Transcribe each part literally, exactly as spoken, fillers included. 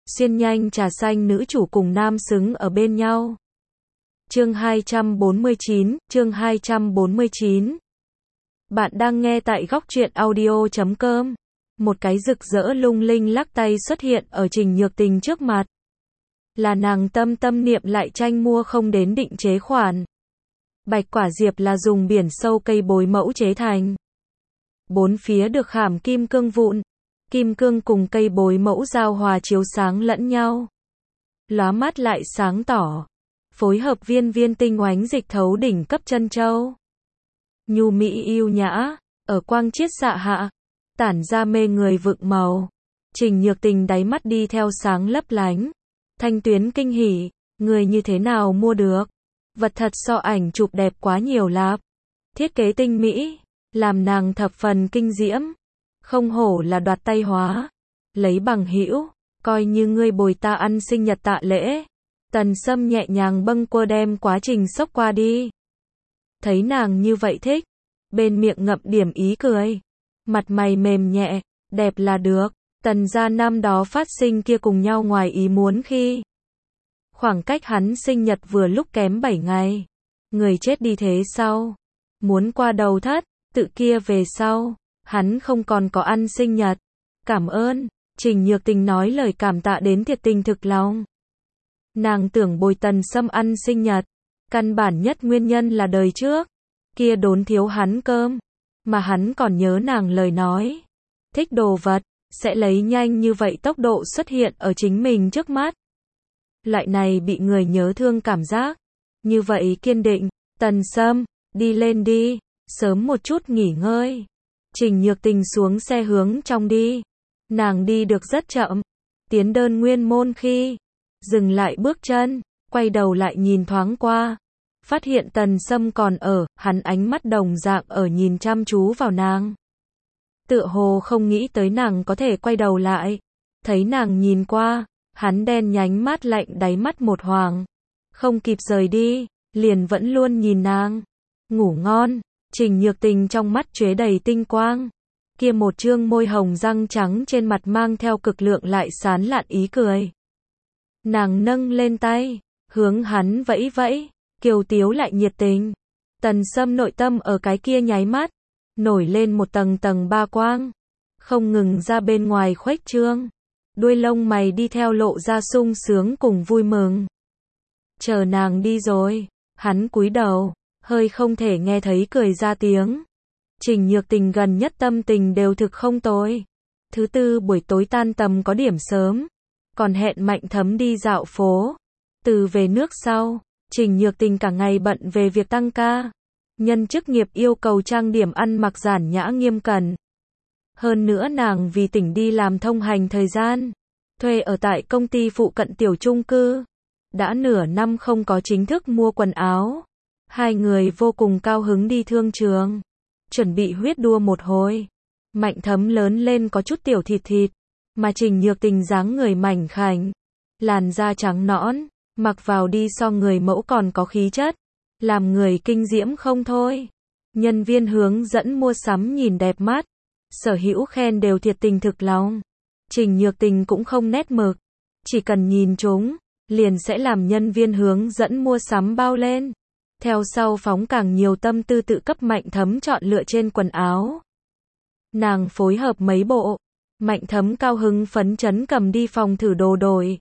Xuyên nhanh trà xanh nữ chủ cùng nam xứng ở bên nhau. Chương hai trăm bốn mươi chín, chương hai trăm bốn mươi chín. Bạn đang nghe tại góc truyện audio chấm com. Một cái rực rỡ lung linh lắc tay xuất hiện ở Trình Nhược Tình trước mặt. Là nàng tâm tâm niệm lại tranh mua không đến định chế khoản. Bạch quả diệp là dùng biển sâu cây bối mẫu chế thành. Bốn phía được khảm kim cương vụn. Kim cương cùng cây bối mẫu giao hòa chiếu sáng lẫn nhau. Lóa mắt lại sáng tỏ. Phối hợp viên viên tinh oánh dịch thấu đỉnh cấp chân châu. Nhu mỹ yêu nhã, ở quang chiết xạ hạ, tản ra mê người vượng màu. Trình Nhược Tình đáy mắt đi theo sáng lấp lánh. Thanh tuyến kinh hỉ, người như thế nào mua được? Vật thật so ảnh chụp đẹp quá nhiều lắm. Thiết kế tinh mỹ, làm nàng thập phần kinh diễm. Không hổ là đoạt tay hóa. Lấy bằng hữu, coi như ngươi bồi ta ăn sinh nhật tạ lễ. Tần Sâm nhẹ nhàng bâng quơ đem quá trình xốc qua đi. Thấy nàng như vậy thích, bên miệng ngậm điểm ý cười. Mặt mày mềm nhẹ, đẹp là được. Tần gia năm đó phát sinh kia cùng nhau ngoài ý muốn khi. Khoảng cách hắn sinh nhật vừa lúc kém bảy ngày. Người chết đi thế sau. Muốn qua đầu thất, tự kia về sau. Hắn không còn có ăn sinh nhật. Cảm ơn, Trình Nhược Tình nói lời cảm tạ đến thiệt tình thực lòng. Nàng tưởng bồi Tần Sâm ăn sinh nhật. Căn bản nhất nguyên nhân là đời trước. Kia đốn thiếu hắn cơm. Mà hắn còn nhớ nàng lời nói. Thích đồ vật, sẽ lấy nhanh như vậy tốc độ xuất hiện ở chính mình trước mắt. Loại này bị người nhớ thương cảm giác. Như vậy kiên định, Tần Sâm, đi lên đi, sớm một chút nghỉ ngơi. Trình Nhược Tình xuống xe hướng trong đi. Nàng đi được rất chậm. Tiến đơn nguyên môn khi. Dừng lại bước chân, quay đầu lại nhìn thoáng qua. Phát hiện Tần Sâm còn ở, hắn ánh mắt đồng dạng ở nhìn chăm chú vào nàng. Tựa hồ không nghĩ tới nàng có thể quay đầu lại. Thấy nàng nhìn qua, hắn đen nhánh mắt lạnh đáy mắt một hoàng. Không kịp rời đi, liền vẫn luôn nhìn nàng. Ngủ ngon, Trình Nhược Tình trong mắt chứa đầy tinh quang. Kia một trương môi hồng răng trắng trên mặt mang theo cực lượng lại sán lạn ý cười. Nàng nâng lên tay, hướng hắn vẫy vẫy, kiều tiếu lại nhiệt tình. Tần Sâm nội tâm ở cái kia nháy mắt, nổi lên một tầng tầng ba quang, không ngừng ra bên ngoài khuếch trương. Đuôi lông mày đi theo lộ ra sung sướng cùng vui mừng. Chờ nàng đi rồi, hắn cúi đầu, hơi không thể nghe thấy cười ra tiếng. Trình Nhược Tình gần nhất tâm tình đều thực không tồi. Thứ tư buổi tối tan tầm có điểm sớm, còn hẹn Mạnh Thấm đi dạo phố. Từ về nước sau, Trình Nhược Tình cả ngày bận về việc tăng ca. Nhân chức nghiệp yêu cầu trang điểm ăn mặc giản nhã nghiêm cẩn. Hơn nữa nàng vì tỉnh đi làm thông hành thời gian, thuê ở tại công ty phụ cận tiểu chung cư. Đã nửa năm không có chính thức mua quần áo. Hai người vô cùng cao hứng đi thương trường, chuẩn bị huyết đua một hồi. Mạnh Thấm lớn lên có chút tiểu thịt thịt, mà Trình Nhược Tình dáng người mảnh khảnh, làn da trắng nõn, mặc vào đi so người mẫu còn có khí chất, làm người kinh diễm không thôi. Nhân viên hướng dẫn mua sắm nhìn đẹp mắt, sở hữu khen đều thiệt tình thực lòng. Trình Nhược Tình cũng không nét mực, chỉ cần nhìn chúng, liền sẽ làm nhân viên hướng dẫn mua sắm bao lên. Theo sau phóng càng nhiều tâm tư tự cấp Mạnh Thấm chọn lựa trên quần áo. Nàng phối hợp mấy bộ, Mạnh Thấm cao hứng phấn chấn cầm đi phòng thử đồ đổi.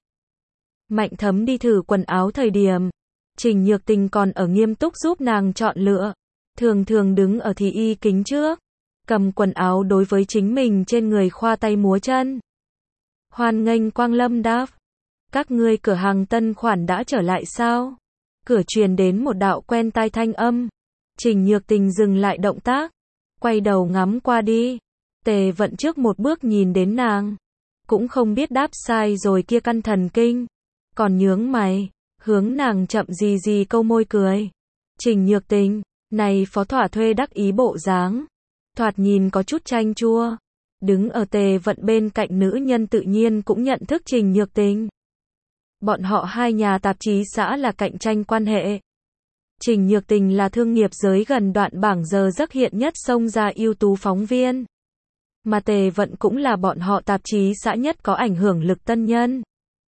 Mạnh Thấm đi thử quần áo thời điểm, Trình Nhược Tình còn ở nghiêm túc giúp nàng chọn lựa. Thường thường đứng ở thị y kính trước, cầm quần áo đối với chính mình trên người khoa tay múa chân. Hoan nghênh quang lâm đáp. Các ngươi cửa hàng tân khoản đã trở lại sao? Cửa truyền đến một đạo quen tai thanh âm. Trình Nhược Tình dừng lại động tác, quay đầu ngắm qua đi. Tề Vận trước một bước nhìn đến nàng, cũng không biết đáp sai rồi kia căn thần kinh, còn nhướng mày, hướng nàng chậm gì gì câu môi cười. Trình Nhược Tình, này phó thỏa thuê đắc ý bộ dáng, thoạt nhìn có chút chanh chua. Đứng ở Tề Vận bên cạnh nữ nhân tự nhiên cũng nhận thức Trình Nhược Tình. Bọn họ hai nhà tạp chí xã là cạnh tranh quan hệ. Trình Nhược Tình là thương nghiệp giới gần đoạn bảng giờ giấc hiện nhất xông ra ưu tú phóng viên. Mà Tề Vận cũng là bọn họ tạp chí xã nhất có ảnh hưởng lực tân nhân.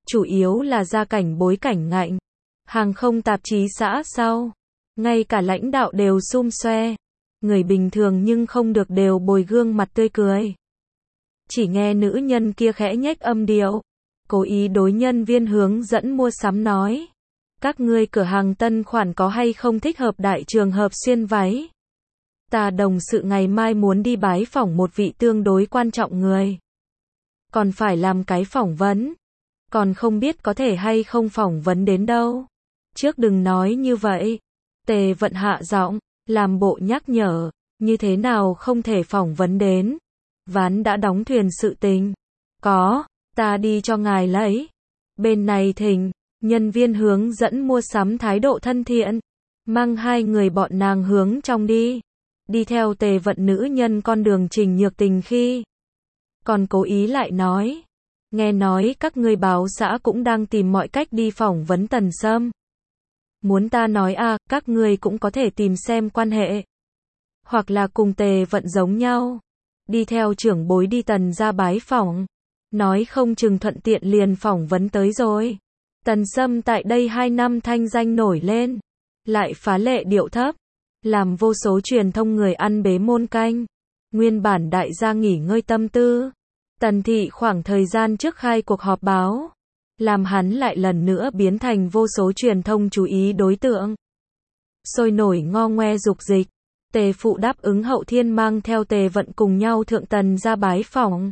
chủ yếu là gia cảnh bối cảnh ngạnh. Hàng không tạp chí xã sau. Ngay cả lãnh đạo đều xum xoe. Người bình thường nhưng không được đều bồi gương mặt tươi cười. Chỉ nghe nữ nhân kia khẽ nhếch âm điệu. Cố ý đối nhân viên hướng dẫn mua sắm nói. Các ngươi cửa hàng tân khoản có hay không thích hợp đại trường hợp xuyên váy? Ta đồng sự ngày mai muốn đi bái phỏng một vị tương đối quan trọng người. Còn phải làm cái phỏng vấn. Còn không biết có thể hay không phỏng vấn đến đâu. Trước đừng nói như vậy. Tề Vận hạ giọng, làm bộ nhắc nhở, như thế nào không thể phỏng vấn đến. Ván đã đóng thuyền sự tình. Có, ta đi cho ngài lấy. Bên này thỉnh, nhân viên hướng dẫn mua sắm thái độ thân thiện. Mang hai người bọn nàng hướng trong đi. Đi theo Tề Vận nữ nhân con đường Trình Nhược Tình khi. Còn cố ý lại nói. Nghe nói các ngươi báo xã cũng đang tìm mọi cách đi phỏng vấn Tần Sâm. Muốn ta nói à, các ngươi cũng có thể tìm xem quan hệ. Hoặc là cùng Tề Vận giống nhau. Đi theo trưởng bối đi Tần ra bái phỏng. Nói không chừng thuận tiện liền phỏng vấn tới rồi. Tần Sâm tại đây hai năm thanh danh nổi lên. Lại phá lệ điệu thấp. Làm vô số truyền thông người ăn bế môn canh. Nguyên bản đại gia nghỉ ngơi tâm tư. Tần thị khoảng thời gian trước khai cuộc họp báo. Làm hắn lại lần nữa biến thành vô số truyền thông chú ý đối tượng. Sôi nổi ngo ngoe dục dịch. Tề phụ đáp ứng Hậu Thiên mang theo Tề Vận cùng nhau thượng Tần ra bái phỏng.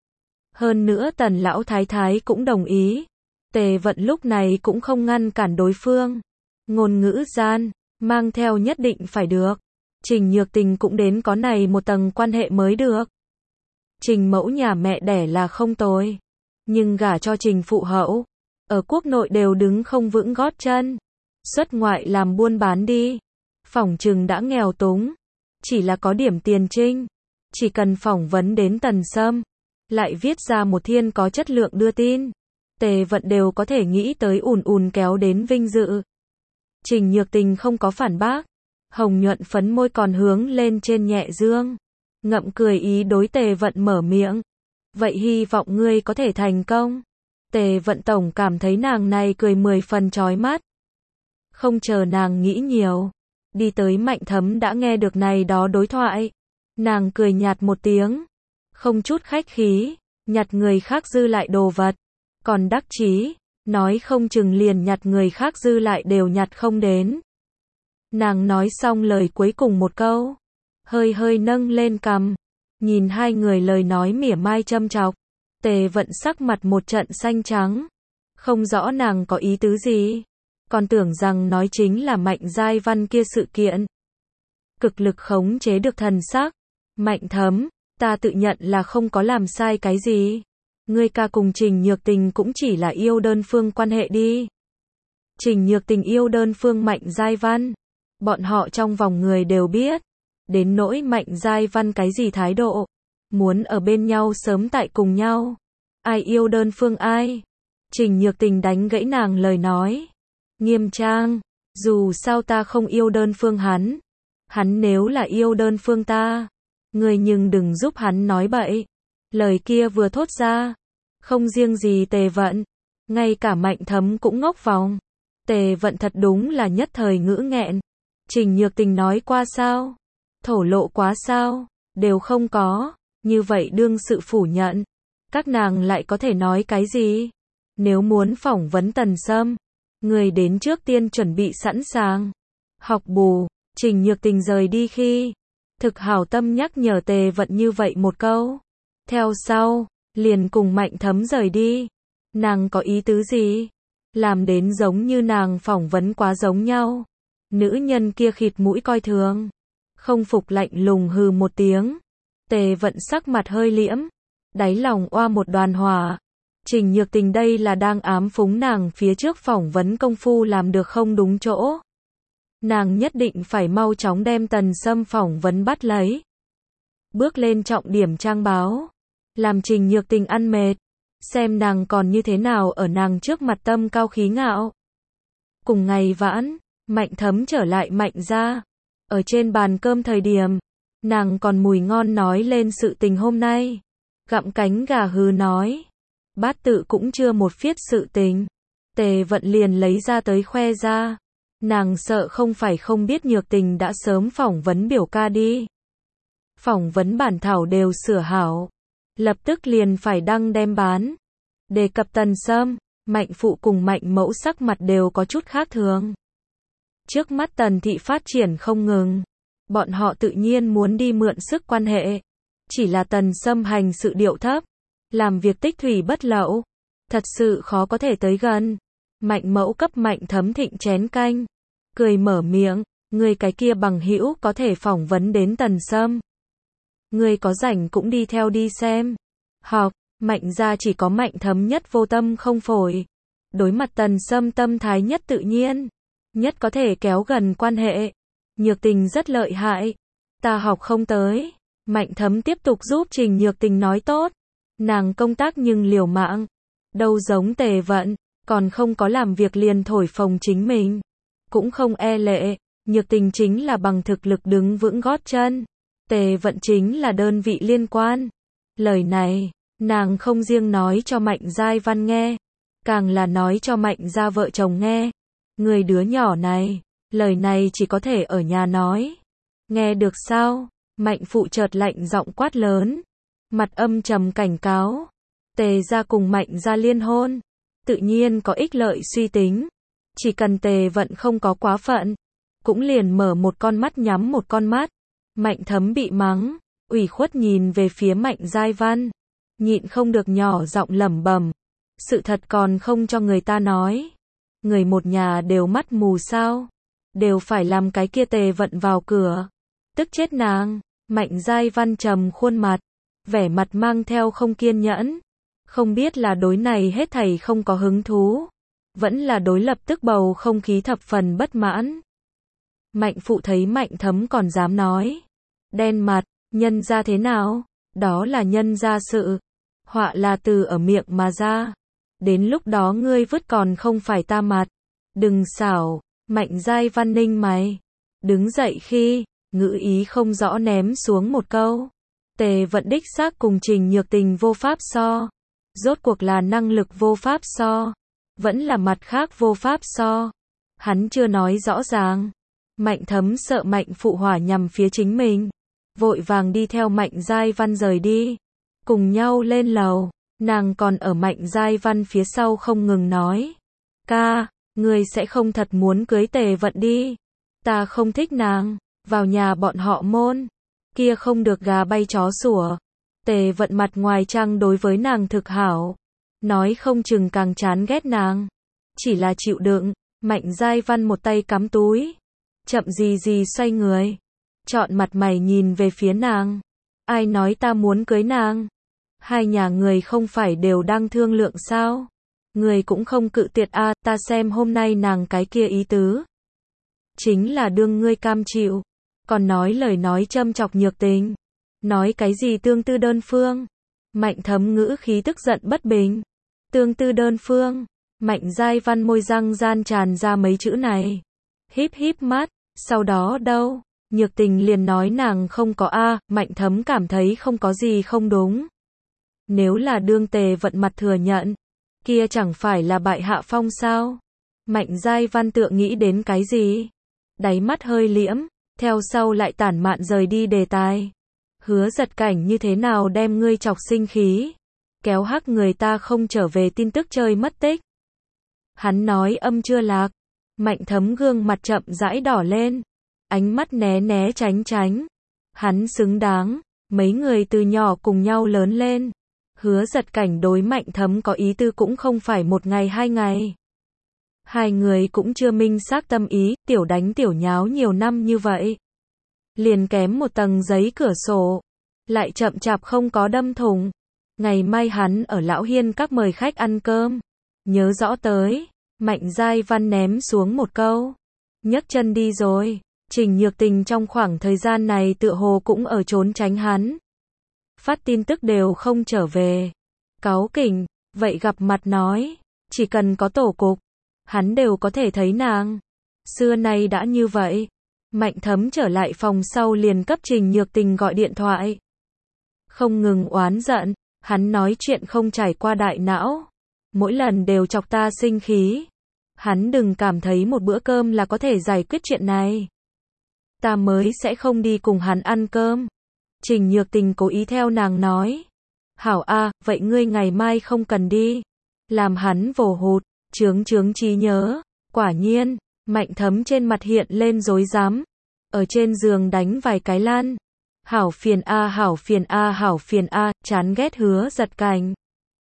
Hơn nữa Tần lão thái thái cũng đồng ý. Tề Vận lúc này cũng không ngăn cản đối phương. Ngôn ngữ gian, mang theo nhất định phải được. Trình Nhược Tình cũng đến có này một tầng quan hệ mới được. Trình mẫu nhà mẹ đẻ là không tồi. Nhưng gả cho Trình phụ hậu. Ở quốc nội đều đứng không vững gót chân. Xuất ngoại làm buôn bán đi. Phỏng chừng đã nghèo túng. Chỉ là có điểm tiền trinh. Chỉ cần phỏng vấn đến Tần Sâm. Lại viết ra một thiên có chất lượng đưa tin. Tề Vận đều có thể nghĩ tới ùn ùn kéo đến vinh dự. Trình Nhược Tình không có phản bác. Hồng nhuận phấn môi còn hướng lên trên nhẹ dương. Ngậm cười ý đối Tề Vận mở miệng. Vậy hy vọng ngươi có thể thành công. Tề Vận tổng cảm thấy nàng này cười mười phần chói mắt. Không chờ nàng nghĩ nhiều. Đi tới Mạnh Thấm đã nghe được này đó đối thoại. Nàng cười nhạt một tiếng. Không chút khách khí. Nhặt người khác dư lại đồ vật. Còn đắc chí. Nói không chừng liền nhặt người khác dư lại đều nhặt không đến. Nàng nói xong lời cuối cùng một câu. Hơi hơi nâng lên cằm. Nhìn hai người lời nói mỉa mai châm chọc. Tề Vận sắc mặt một trận xanh trắng. Không rõ nàng có ý tứ gì. Còn tưởng rằng nói chính là Mạnh Giai Văn kia sự kiện. Cực lực khống chế được thần sắc. Mạnh Thấm, ta tự nhận là không có làm sai cái gì. Ngươi ca cùng Trình Nhược Tình cũng chỉ là yêu đơn phương quan hệ đi. Trình Nhược Tình yêu đơn phương Mạnh Giai Văn. Bọn họ trong vòng người đều biết. Đến nỗi Mạnh Giai Văn cái gì thái độ. Muốn ở bên nhau sớm tại cùng nhau. Ai yêu đơn phương ai? Trình Nhược Tình đánh gãy nàng lời nói. Nghiêm trang. Dù sao ta không yêu đơn phương hắn. Hắn nếu là yêu đơn phương ta. Ngươi nhưng đừng giúp hắn nói bậy. Lời kia vừa thốt ra. Không riêng gì Tề Vận. Ngay cả Mạnh Thấm cũng ngốc vòng. Tề Vận thật đúng là nhất thời ngữ nghẹn. Trình Nhược Tình nói qua sao? Thổ lộ quá sao? Đều không có. Như vậy đương sự phủ nhận. Các nàng lại có thể nói cái gì? Nếu muốn phỏng vấn Tần Sâm. Người đến trước tiên chuẩn bị sẵn sàng. Học bù. Trình Nhược Tình rời đi khi. Thực hảo tâm nhắc nhở Tề Vận như vậy một câu. Theo sau. Liền cùng Mạnh Thấm rời đi. Nàng có ý tứ gì? Làm đến giống như nàng phỏng vấn quá giống nhau. Nữ nhân kia khịt mũi coi thường. Không phục lạnh lùng hừ một tiếng. Tề Vận sắc mặt hơi liễm. Đáy lòng oa một đoàn hỏa. Trình Nhược Tình đây là đang ám phúng nàng phía trước phỏng vấn công phu làm được không đúng chỗ. Nàng nhất định phải mau chóng đem Tần Sâm phỏng vấn bắt lấy. Bước lên trọng điểm trang báo. Làm Trình Nhược Tình ăn mệt. Xem nàng còn như thế nào ở nàng trước mặt tâm cao khí ngạo. Cùng ngày vãn, Mạnh Thấm trở lại Mạnh ra. Ở trên bàn cơm thời điểm, nàng còn mùi ngon nói lên sự tình hôm nay. Gặm cánh gà hừ nói. Bát tự cũng chưa một phiết sự tình. Tề Vận liền lấy ra tới khoe ra. Nàng sợ không phải không biết Nhược Tình đã sớm phỏng vấn biểu ca đi. Phỏng vấn bản thảo đều sửa hảo. Lập tức liền phải đăng đem bán. Đề cập Tần Sâm, Mạnh phụ cùng Mạnh mẫu sắc mặt đều có chút khác thường. Trước mắt Tần thị phát triển không ngừng. Bọn họ tự nhiên muốn đi mượn sức quan hệ. Chỉ là Tần Sâm hành sự điệu thấp. Làm việc tích thủy bất lậu. Thật sự khó có thể tới gần. Mạnh mẫu cấp Mạnh Thấm thịnh chén canh. Cười mở miệng, người cái kia bằng hữu có thể phỏng vấn đến Tần Sâm. Người có rảnh cũng đi theo đi xem. Học, Mạnh gia chỉ có Mạnh Thấm nhất vô tâm không phổi. Đối mặt Tần Sâm tâm thái nhất tự nhiên. Nhất có thể kéo gần quan hệ. Nhược Tình rất lợi hại. Ta học không tới. Mạnh Thấm tiếp tục giúp Trình Nhược Tình nói tốt. Nàng công tác nhưng liều mạng. Đâu giống Tề Vận, còn không có làm việc liền thổi phồng chính mình. Cũng không e lệ. Nhược Tình chính là bằng thực lực đứng vững gót chân. Tề Vận chính là đơn vị liên quan. Lời này, nàng không riêng nói cho Mạnh Giai Văn nghe. Càng là nói cho Mạnh gia vợ chồng nghe. Người đứa nhỏ này, lời này chỉ có thể ở nhà nói. Nghe được sao? Mạnh phụ chợt lạnh giọng quát lớn. Mặt âm trầm cảnh cáo. Tề gia cùng Mạnh gia liên hôn. Tự nhiên có ích lợi suy tính. Chỉ cần Tề Vận không có quá phận. Cũng liền mở một con mắt nhắm một con mắt. Mạnh Thấm bị mắng. Ủy khuất nhìn về phía Mạnh Giai Văn. Nhịn không được nhỏ giọng lẩm bẩm. Sự thật còn không cho người ta nói. Người một nhà đều mắt mù sao. Đều phải làm cái kia Tề Vận vào cửa. Tức chết nàng. Mạnh Giai Văn trầm khuôn mặt. Vẻ mặt mang theo không kiên nhẫn. Không biết là đối này hết thảy không có hứng thú. Vẫn là đối lập tức bầu không khí thập phần bất mãn. Mạnh phụ thấy Mạnh Thấm còn dám nói. Đen mặt, nhân ra thế nào? Đó là nhân ra sự. Họa là từ ở miệng mà ra. Đến lúc đó ngươi vứt còn không phải ta mặt. Đừng xảo, Mạnh Giai Văn ninh mày. Đứng dậy khi, ngữ ý không rõ ném xuống một câu. Tề Vận đích xác cùng Trình Nhược Tình vô pháp so. Rốt cuộc là năng lực vô pháp so. Vẫn là mặt khác vô pháp so. Hắn chưa nói rõ ràng. Mạnh Thấm sợ Mạnh phụ hỏa nhằm phía chính mình. Vội vàng đi theo Mạnh Giai Văn rời đi. Cùng nhau lên lầu. Nàng còn ở Mạnh Giai Văn phía sau không ngừng nói. Ca, người sẽ không thật muốn cưới Tề Vận đi. Ta không thích nàng. Vào nhà bọn họ môn. Kia không được gà bay chó sủa. Tề Vận mặt ngoài trăng đối với nàng thực hảo. Nói không chừng càng chán ghét nàng. Chỉ là chịu đựng. Mạnh Giai Văn một tay cắm túi. Chậm gì gì xoay người. Chọn mặt mày nhìn về phía nàng. Ai nói ta muốn cưới nàng? Hai nhà người không phải đều đang thương lượng sao? Người cũng không cự tuyệt a, à, ta xem hôm nay nàng cái kia ý tứ. Chính là đương ngươi cam chịu. Còn nói lời nói châm chọc Nhược Tình. Nói cái gì tương tư đơn phương? Mạnh Thấm ngữ khí tức giận bất bình. Tương tư đơn phương. Mạnh Giai Văn môi răng gian tràn ra mấy chữ này. Híp híp mắt. Sau đó đâu? Nhược Tình liền nói nàng không có a, à, Mạnh Thấm cảm thấy không có gì không đúng. Nếu là đương Tề Vận mặt thừa nhận, kia chẳng phải là bại hạ phong sao? Mạnh Giai Văn tựa nghĩ đến cái gì? Đáy mắt hơi liễm, theo sau lại tản mạn rời đi đề tài. Hứa Giật Cảnh như thế nào đem ngươi chọc sinh khí? Kéo hắc người ta không trở về tin tức chơi mất tích. Hắn nói âm chưa lạc. Mạnh Thấm gương mặt chậm rãi đỏ lên. Ánh mắt né né tránh tránh. Hắn xứng đáng. Mấy người từ nhỏ cùng nhau lớn lên. Hứa Giật Cảnh đối Mạnh Thấm có ý tư cũng không phải một ngày hai ngày. Hai người cũng chưa minh xác tâm ý, tiểu đánh tiểu nháo nhiều năm như vậy. Liền kém một tầng giấy cửa sổ. Lại chậm chạp không có đâm thủng. Ngày mai hắn ở Lão Hiên các mời khách ăn cơm. Nhớ rõ tới. Mạnh Giai Văn ném xuống một câu. Nhấc chân đi rồi. Trình Nhược Tình trong khoảng thời gian này tựa hồ cũng ở trốn tránh hắn. Phát tin tức đều không trở về. Cáu kỉnh, vậy gặp mặt nói. Chỉ cần có tổ cục. Hắn đều có thể thấy nàng. Xưa nay đã như vậy. Mạnh Thấm trở lại phòng sau liền cấp Trình Nhược Tình gọi điện thoại. Không ngừng oán giận. Hắn nói chuyện không trải qua đại não, mỗi lần đều chọc ta sinh khí. Hắn đừng cảm thấy một bữa cơm là có thể giải quyết chuyện này. Ta mới sẽ không đi cùng hắn ăn cơm. Trình Nhược Tình cố ý theo nàng nói. Hảo a, vậy ngươi ngày mai không cần đi. Làm hắn vồ hụt, chướng chướng trí nhớ. Quả nhiên, Mạnh Thấm trên mặt hiện lên rối rắm. Ở trên giường đánh vài cái lăn. Hảo phiền a, hảo phiền a, hảo phiền a, chán ghét Hứa Giật Cảnh.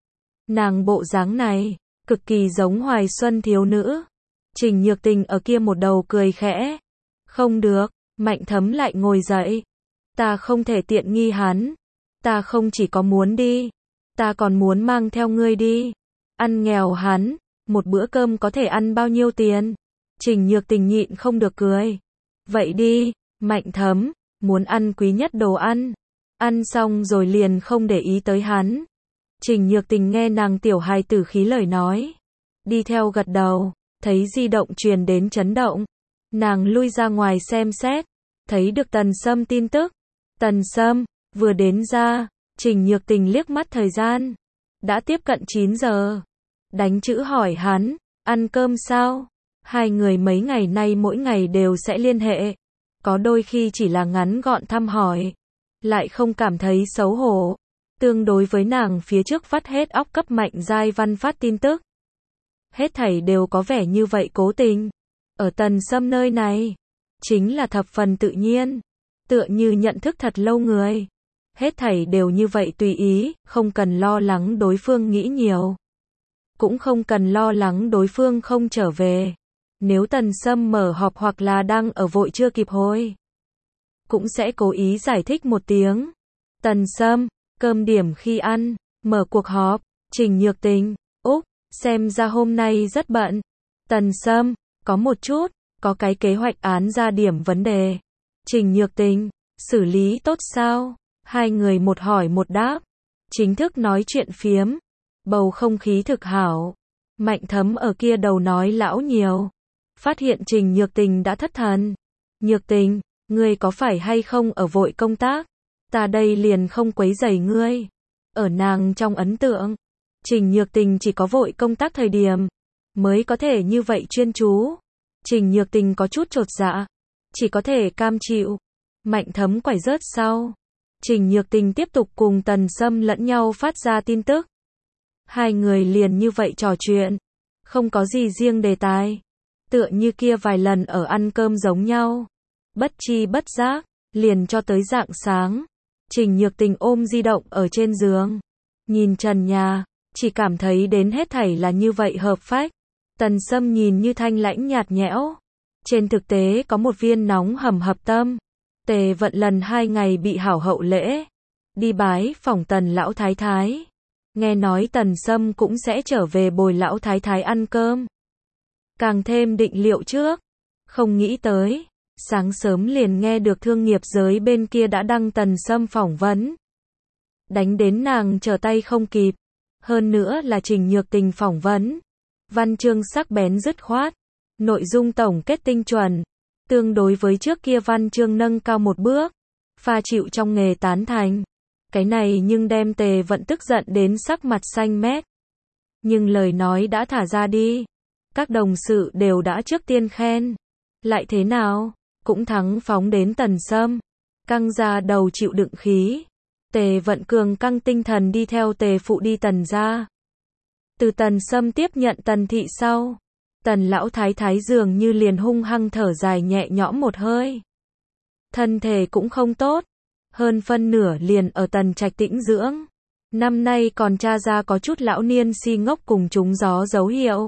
Nàng bộ dáng này, cực kỳ giống Hoài Xuân thiếu nữ. Trình Nhược Tình ở kia một đầu cười khẽ. Không được, Mạnh Thấm lại ngồi dậy. Ta không thể tiện nghi hắn. Ta không chỉ có muốn đi, ta còn muốn mang theo ngươi đi. Ăn nghèo hắn, một bữa cơm có thể ăn bao nhiêu tiền? Trình Nhược Tình nhịn không được cười. Vậy đi, Mạnh Thấm, muốn ăn quý nhất đồ ăn. Ăn xong rồi liền không để ý tới hắn. Trình Nhược Tình nghe nàng tiểu hài tử khí lời nói. Đi theo gật đầu, thấy di động truyền đến chấn động. Nàng lui ra ngoài xem xét, thấy được Tần Sâm tin tức. Tần Sâm, vừa đến ra, Trình Nhược Tình liếc mắt thời gian. Đã tiếp cận chín giờ. Đánh chữ hỏi hắn, ăn cơm sao? Hai người mấy ngày nay mỗi ngày đều sẽ liên hệ. Có đôi khi chỉ là ngắn gọn thăm hỏi. Lại không cảm thấy xấu hổ. Tương đối với nàng phía trước vắt hết óc cấp Mạnh Giai Văn phát tin tức. Hết thảy đều có vẻ như vậy cố tình. Ở Tần Sâm nơi này, chính là thập phần tự nhiên. Tựa như nhận thức thật lâu người. Hết thảy đều như vậy tùy ý, không cần lo lắng đối phương nghĩ nhiều. Cũng không cần lo lắng đối phương không trở về. Nếu Tần Sâm mở họp hoặc là đang ở vội chưa kịp hồi, cũng sẽ cố ý giải thích một tiếng. Tần Sâm, cơm điểm khi ăn, mở cuộc họp. Trình Nhược Tình, Úc, xem ra hôm nay rất bận. Tần Sâm, có một chút, có cái kế hoạch án ra điểm vấn đề. Trình Nhược Tình, xử lý tốt sao? Hai người một hỏi một đáp. Chính thức nói chuyện phiếm. Bầu không khí thực hảo. Mạnh Thấm ở kia đầu nói lão nhiều. Phát hiện Trình Nhược Tình đã thất thần. Nhược Tình, ngươi có phải hay không ở vội công tác? Ta đây liền không quấy rầy ngươi. Ở nàng trong ấn tượng, Trình Nhược Tình chỉ có vội công tác thời điểm mới có thể như vậy chuyên chú. Trình Nhược Tình có chút chột dạ, chỉ có thể cam chịu. Mạnh Thấm quải rớt sau. Trình Nhược Tình tiếp tục cùng Tần Sâm lẫn nhau phát ra tin tức. Hai người liền như vậy trò chuyện, không có gì riêng đề tài. Tựa như kia vài lần ở ăn cơm giống nhau. Bất chi bất giác, liền cho tới rạng sáng. Trình Nhược Tình ôm di động ở trên giường. Nhìn trần nhà, chỉ cảm thấy đến hết thảy là như vậy hợp phách. Tần Sâm nhìn như thanh lãnh nhạt nhẽo. Trên thực tế có một viên nóng hầm hập tâm. Tề Vận lần hai ngày bị hảo hậu lễ. Đi bái phỏng Tần lão thái thái. Nghe nói Tần Sâm cũng sẽ trở về bồi lão thái thái ăn cơm. Càng thêm định liệu trước. Không nghĩ tới. Sáng sớm liền nghe được thương nghiệp giới bên kia đã đăng Tần Sâm phỏng vấn. Đánh đến nàng trở tay không kịp. Hơn nữa là Trình Nhược Tình phỏng vấn. Văn chương sắc bén dứt khoát. Nội dung tổng kết tinh chuẩn. Tương đối với trước kia văn chương nâng cao một bước. Pha chịu trong nghề tán thành. Cái này nhưng đem Tề Vận tức giận đến sắc mặt xanh mét. Nhưng lời nói đã thả ra đi. Các đồng sự đều đã trước tiên khen. Lại thế nào? Cũng thắng phóng đến Tần Sâm. Căng ra đầu chịu đựng khí. Tề Vận cường căng tinh thần đi theo Tề phụ đi Tần gia. Từ Tần Sâm tiếp nhận Tần thị sau. Tần lão thái thái dường như liền hung hăng thở dài nhẹ nhõm một hơi. Thân thể cũng không tốt. Hơn phân nửa liền ở Tần trạch tĩnh dưỡng. Năm nay còn tra ra có chút lão niên si ngốc cùng trúng gió dấu hiệu.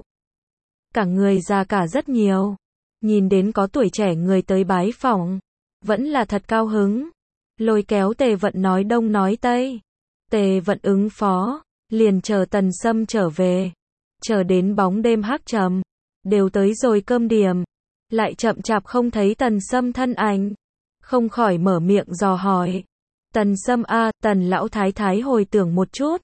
Cả người già cả rất nhiều. Nhìn đến có tuổi trẻ người tới bái phỏng. Vẫn là thật cao hứng. Lôi kéo Tề Vận nói đông nói tây. Tề Vận ứng phó. Liền chờ Tần Sâm trở về. Chờ đến bóng đêm hắc trầm. Đều tới rồi cơm điểm. Lại chậm chạp không thấy Tần Sâm thân ảnh. Không khỏi mở miệng dò hỏi. Tần Sâm a, Tần lão thái thái hồi tưởng một chút.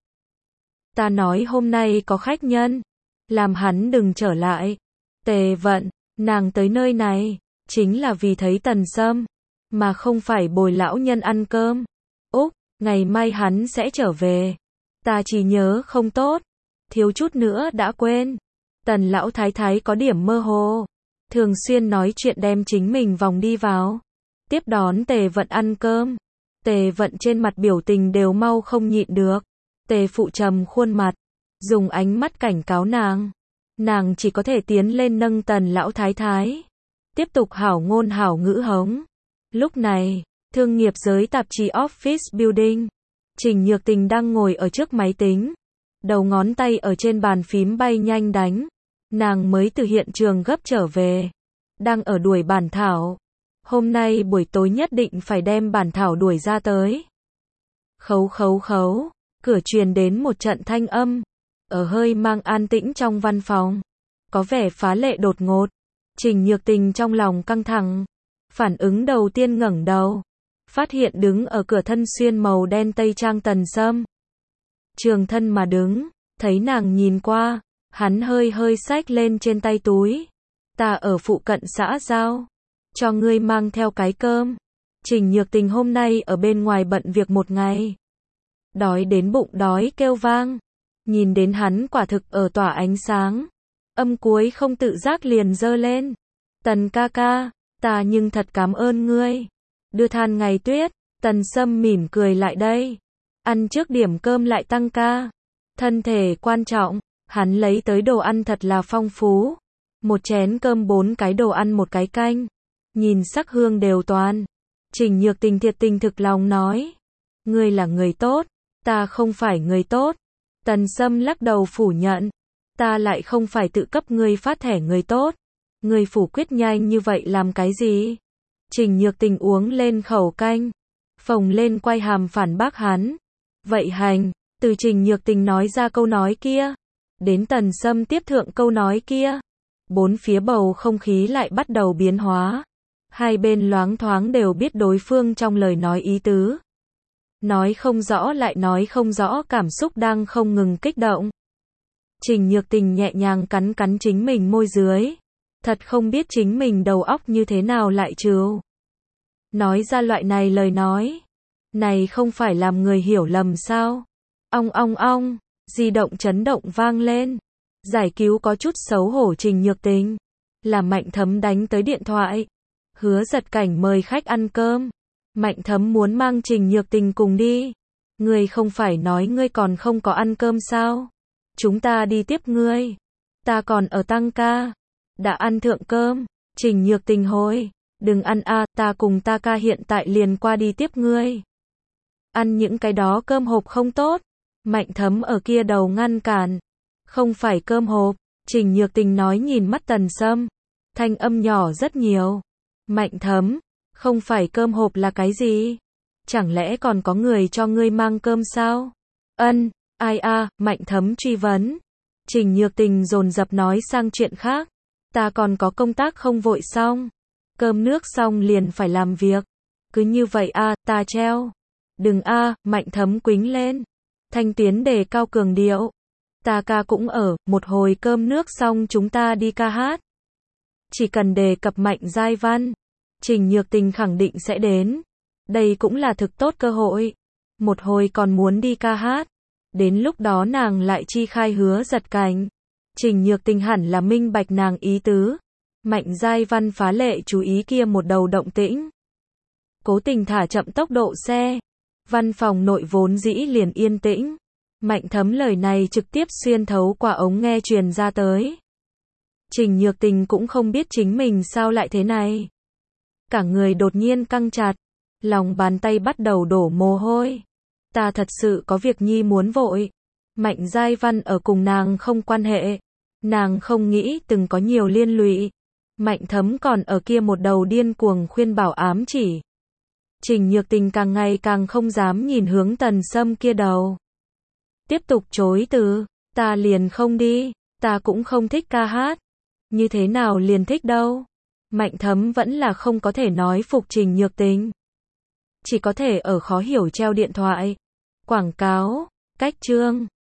Ta nói hôm nay có khách nhân. Làm hắn đừng trở lại. Tề Vận, nàng tới nơi này. Chính là vì thấy Tần Sâm. Mà không phải bồi lão nhân ăn cơm. Úc, ngày mai hắn sẽ trở về. Ta chỉ nhớ không tốt, thiếu chút nữa đã quên. Tần lão thái thái có điểm mơ hồ, thường xuyên nói chuyện đem chính mình vòng đi vào. Tiếp đón Tề Vận ăn cơm. Tề Vận trên mặt biểu tình đều mau không nhịn được. Tề Phụ trầm khuôn mặt, dùng ánh mắt cảnh cáo nàng. Nàng chỉ có thể tiến lên nâng Tần lão thái thái, tiếp tục hảo ngôn hảo ngữ hống. Lúc này, thương nghiệp giới tạp chí Office Building, Trình Nhược Tình đang ngồi ở trước máy tính, đầu ngón tay ở trên bàn phím bay nhanh đánh. Nàng mới từ hiện trường gấp trở về, đang ở đuổi bản thảo. Hôm nay buổi tối nhất định phải đem bản thảo đuổi ra tới. Khấu khấu khấu, cửa truyền đến một trận thanh âm, ở hơi mang an tĩnh trong văn phòng, có vẻ phá lệ đột ngột. Trình Nhược Tình trong lòng căng thẳng, phản ứng đầu tiên ngẩng đầu, phát hiện đứng ở cửa thân xuyên màu đen tây trang Tần Sâm. Trường thân mà đứng, thấy nàng nhìn qua, hắn hơi hơi xách lên trên tay túi. Ta ở phụ cận xã giao, cho ngươi mang theo cái cơm. Trình Nhược Tình hôm nay ở bên ngoài bận việc một ngày, đói đến bụng đói kêu vang. Nhìn đến hắn quả thực ở tỏa ánh sáng, âm cuối không tự giác liền dơ lên. Tần ca ca, ta nhưng thật cảm ơn ngươi. Đưa than ngày tuyết, Tần Sâm mỉm cười lại đây. Ăn trước điểm cơm lại tăng ca. Thân thể quan trọng, hắn lấy tới đồ ăn thật là phong phú. Một chén cơm bốn cái đồ ăn một cái canh. Nhìn sắc hương đều toàn. Trình Nhược Tình thiệt tình thực lòng nói. Ngươi là người tốt, ta không phải người tốt. Tần Sâm lắc đầu phủ nhận. Ta lại không phải tự cấp ngươi phát thẻ người tốt. Ngươi phủ quyết nhanh như vậy làm cái gì? Trình Nhược Tình uống lên khẩu canh, phồng lên quay hàm phản bác hắn. Vậy hành, từ Trình Nhược Tình nói ra câu nói kia, đến Tần Sâm tiếp thượng câu nói kia, bốn phía bầu không khí lại bắt đầu biến hóa. Hai bên loáng thoáng đều biết đối phương trong lời nói ý tứ. Nói không rõ lại nói không rõ, cảm xúc đang không ngừng kích động. Trình Nhược Tình nhẹ nhàng cắn cắn chính mình môi dưới. Thật không biết chính mình đầu óc như thế nào lại trừu. Nói ra loại này lời nói. Này không phải làm người hiểu lầm sao? Ong ong ong, di động chấn động vang lên. Giải cứu có chút xấu hổ Trình Nhược Tình. Là Mạnh Thấm đánh tới điện thoại. Hứa Giật Cảnh mời khách ăn cơm. Mạnh Thấm muốn mang Trình Nhược Tình cùng đi. Ngươi không phải nói ngươi còn không có ăn cơm sao? Chúng ta đi tiếp ngươi. Ta còn ở tăng ca. Đã ăn thượng cơm. Trình Nhược Tình hồi. Đừng ăn a, à, ta cùng ta ca hiện tại liền qua đi tiếp ngươi. Ăn những cái đó cơm hộp không tốt. Mạnh Thấm ở kia đầu ngăn cản. Không phải cơm hộp. Trình Nhược Tình nói nhìn mắt Tần Sâm. Thanh âm nhỏ rất nhiều. Mạnh Thấm, không phải cơm hộp là cái gì? Chẳng lẽ còn có người cho ngươi mang cơm sao? Ân, ai a, à, Mạnh Thấm truy vấn. Trình Nhược Tình dồn dập nói sang chuyện khác. Ta còn có công tác không vội xong. Cơm nước xong liền phải làm việc. Cứ như vậy a, à, ta treo. Đừng a, à, Mạnh Thấm quính lên. Thanh tuyến đề cao cường điệu. Ta ca cũng ở, một hồi cơm nước xong chúng ta đi ca hát. Chỉ cần đề cập Mạnh Giai Văn, Trình Nhược Tình khẳng định sẽ đến. Đây cũng là thực tốt cơ hội. Một hồi còn muốn đi ca hát. Đến lúc đó nàng lại chi khai Hứa Giật Cảnh. Trình Nhược Tình hẳn là minh bạch nàng ý tứ. Mạnh Giai Văn phá lệ chú ý kia một đầu động tĩnh. Cố tình thả chậm tốc độ xe. Văn phòng nội vốn dĩ liền yên tĩnh. Mạnh Thấm lời này trực tiếp xuyên thấu qua ống nghe truyền ra tới. Trình Nhược Tình cũng không biết chính mình sao lại thế này. Cả người đột nhiên căng chặt. Lòng bàn tay bắt đầu đổ mồ hôi. Ta thật sự có việc nhi muốn vội. Mạnh Giai Văn ở cùng nàng không quan hệ. Nàng không nghĩ từng có nhiều liên lụy. Mạnh Thấm còn ở kia một đầu điên cuồng khuyên bảo ám chỉ. Trình Nhược Tình càng ngày càng không dám nhìn hướng Tần Sâm kia đầu. Tiếp tục chối từ. Ta liền không đi. Ta cũng không thích ca hát. Như thế nào liền thích đâu. Mạnh Thấm vẫn là không có thể nói phục Trình Nhược Tình. Chỉ có thể ở khó hiểu treo điện thoại. Quảng cáo, cách chương.